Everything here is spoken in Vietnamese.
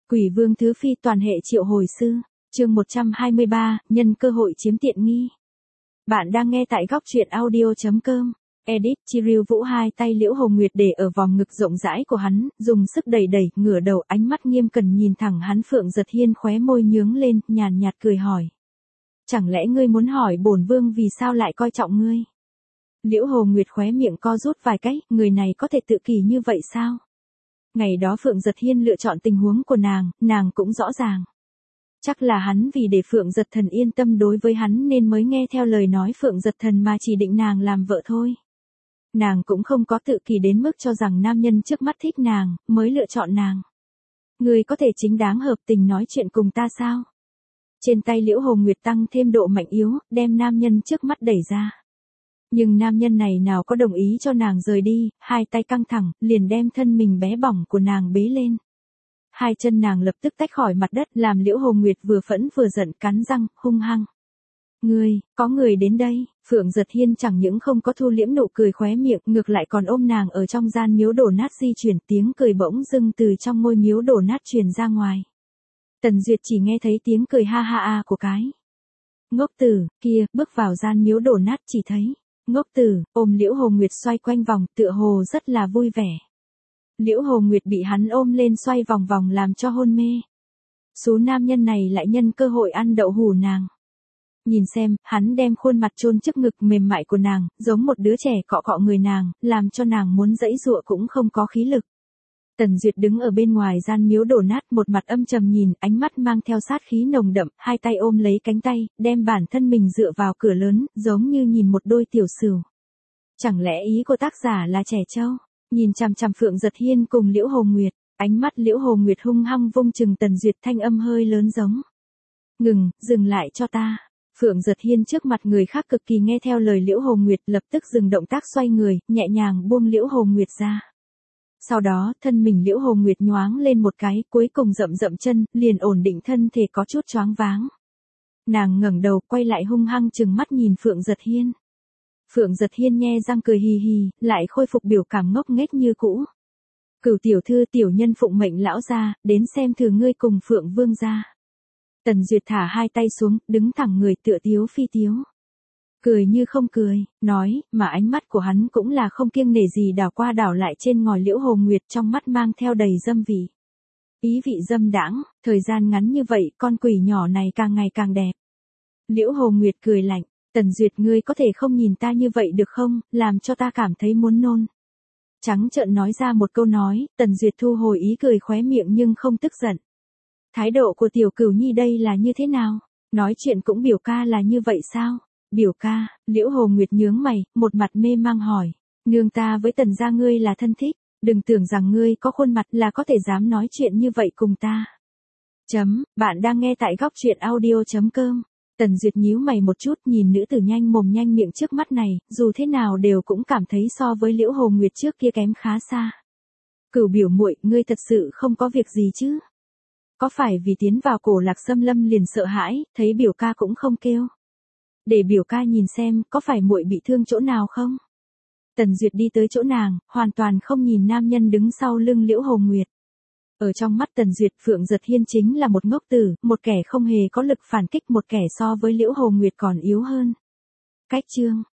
Quỷ vương thứ phi toàn hệ triệu hồi sư, chương 123, nhân cơ hội chiếm tiện nghi. Bạn đang nghe tại góc truyện audio.com. Edit Chiriu Vũ hai tay Liễu Hồng Nguyệt để ở vòng ngực rộng rãi của hắn, dùng sức đẩy đẩy, ngửa đầu ánh mắt nghiêm cẩn nhìn thẳng hắn. Phượng Giật Hiên khóe môi nhướng lên, nhàn nhạt cười hỏi. Chẳng lẽ ngươi muốn hỏi bổn vương vì sao lại coi trọng ngươi? Liễu Hồng Nguyệt khóe miệng co rút vài cái, người này có thể tự kỷ như vậy sao? Ngày đó Phượng Giật Hiên lựa chọn tình huống của nàng cũng rõ ràng. Chắc là hắn vì để Phượng Giật Thần yên tâm đối với hắn nên mới nghe theo lời nói Phượng Giật Thần mà chỉ định nàng làm vợ thôi. Nàng cũng không có tự kỷ đến mức cho rằng nam nhân trước mắt thích nàng, mới lựa chọn nàng. Ngươi có thể chính đáng hợp tình nói chuyện cùng ta sao? Trên tay Liễu Hồng Nguyệt tăng thêm độ mạnh yếu, đem nam nhân trước mắt đẩy ra. Nhưng nam nhân này nào có đồng ý cho nàng rời đi, hai tay căng thẳng, liền đem thân mình bé bỏng của nàng bế lên. Hai chân nàng lập tức tách khỏi mặt đất, làm Liễu Hồng Nguyệt vừa phẫn vừa giận, cắn răng, hung hăng. Có người đến đây. Phượng Giật Hiên chẳng những không có thu liễm nụ cười khóe miệng, ngược lại còn ôm nàng ở trong gian miếu đổ nát di chuyển, tiếng cười bỗng dưng từ trong ngôi miếu đổ nát truyền ra ngoài. Tần Duyệt chỉ nghe thấy tiếng cười ha ha a của cái. Ngốc tử, kia, bước vào gian miếu đổ nát chỉ thấy. Ngốc tử, ôm Liễu Hồng Nguyệt xoay quanh vòng, tựa hồ rất là vui vẻ. Liễu Hồng Nguyệt bị hắn ôm lên xoay vòng vòng làm cho hôn mê. Số nam nhân này lại nhân cơ hội ăn đậu hủ nàng. Nhìn xem, hắn đem khuôn mặt chôn trước ngực mềm mại của nàng, giống một đứa trẻ cọ cọ người nàng, làm cho nàng muốn giãy giụa cũng không có khí lực. Tần Duyệt đứng ở bên ngoài gian miếu đổ nát, một mặt âm trầm nhìn, ánh mắt mang theo sát khí nồng đậm, hai tay ôm lấy cánh tay, đem bản thân mình dựa vào cửa lớn, giống như nhìn một đôi tiểu sửu. Chẳng lẽ ý của tác giả là trẻ trâu? Nhìn chằm chằm Phượng Giật Hiên cùng Liễu Hồng Nguyệt, ánh mắt Liễu Hồng Nguyệt hung hăng vung chừng Tần Duyệt, thanh âm hơi lớn giống. Dừng lại cho ta. Phượng Giật Hiên trước mặt người khác cực kỳ nghe theo lời Liễu Hồng Nguyệt, lập tức dừng động tác xoay người, nhẹ nhàng buông Liễu Hồng Nguyệt ra. Sau đó, thân mình Liễu Hồng Nguyệt nhoáng lên một cái, cuối cùng dậm dậm chân, liền ổn định thân thể có chút choáng váng. Nàng ngẩng đầu, quay lại hung hăng trừng mắt nhìn Phượng Giật Hiên. Phượng Giật Hiên nhe răng cười hì hì, lại khôi phục biểu cảm ngốc nghếch như cũ. Cửu tiểu thư, tiểu nhân phụng mệnh lão gia, đến xem thử ngươi cùng Phượng Vương gia. Tần Duyệt thả hai tay xuống, đứng thẳng người tựa tiếu phi tiếu. Cười như không cười, nói, mà ánh mắt của hắn cũng là không kiêng nể gì đảo qua đảo lại trên ngòi Liễu Hồng Nguyệt, trong mắt mang theo đầy dâm vị. Ý vị dâm đãng, thời gian ngắn như vậy, con quỷ nhỏ này càng ngày càng đẹp. Liễu Hồng Nguyệt cười lạnh, Tần Duyệt, ngươi có thể không nhìn ta như vậy được không, làm cho ta cảm thấy muốn nôn. Trắng trợn nói ra một câu nói, Tần Duyệt thu hồi ý cười khóe miệng nhưng không tức giận. Thái độ của tiểu cửu nhi đây là như thế nào? Nói chuyện cũng biểu ca là như vậy sao? Biểu ca, Liễu Hồng Nguyệt nhướng mày, một mặt mê mang hỏi. Nương ta với Tần gia ngươi là thân thích, đừng tưởng rằng ngươi có khuôn mặt là có thể dám nói chuyện như vậy cùng ta. Bạn đang nghe tại góc truyện audio.com. Tần Duyệt nhíu mày một chút, nhìn nữ tử nhanh mồm nhanh miệng trước mắt này, dù thế nào đều cũng cảm thấy so với Liễu Hồng Nguyệt trước kia kém khá xa. Cửu biểu muội, ngươi thật sự không có việc gì chứ? Có phải vì tiến vào Cổ Lạc Xâm Lâm liền sợ hãi, thấy biểu ca cũng không kêu? Để biểu ca nhìn xem, có phải muội bị thương chỗ nào không? Tần Duyệt đi tới chỗ nàng, hoàn toàn không nhìn nam nhân đứng sau lưng Liễu Hồng Nguyệt. Ở trong mắt Tần Duyệt, Phượng Giật Hiên chính là một ngốc tử, một kẻ không hề có lực phản kích, một kẻ so với Liễu Hồng Nguyệt còn yếu hơn. Cách chương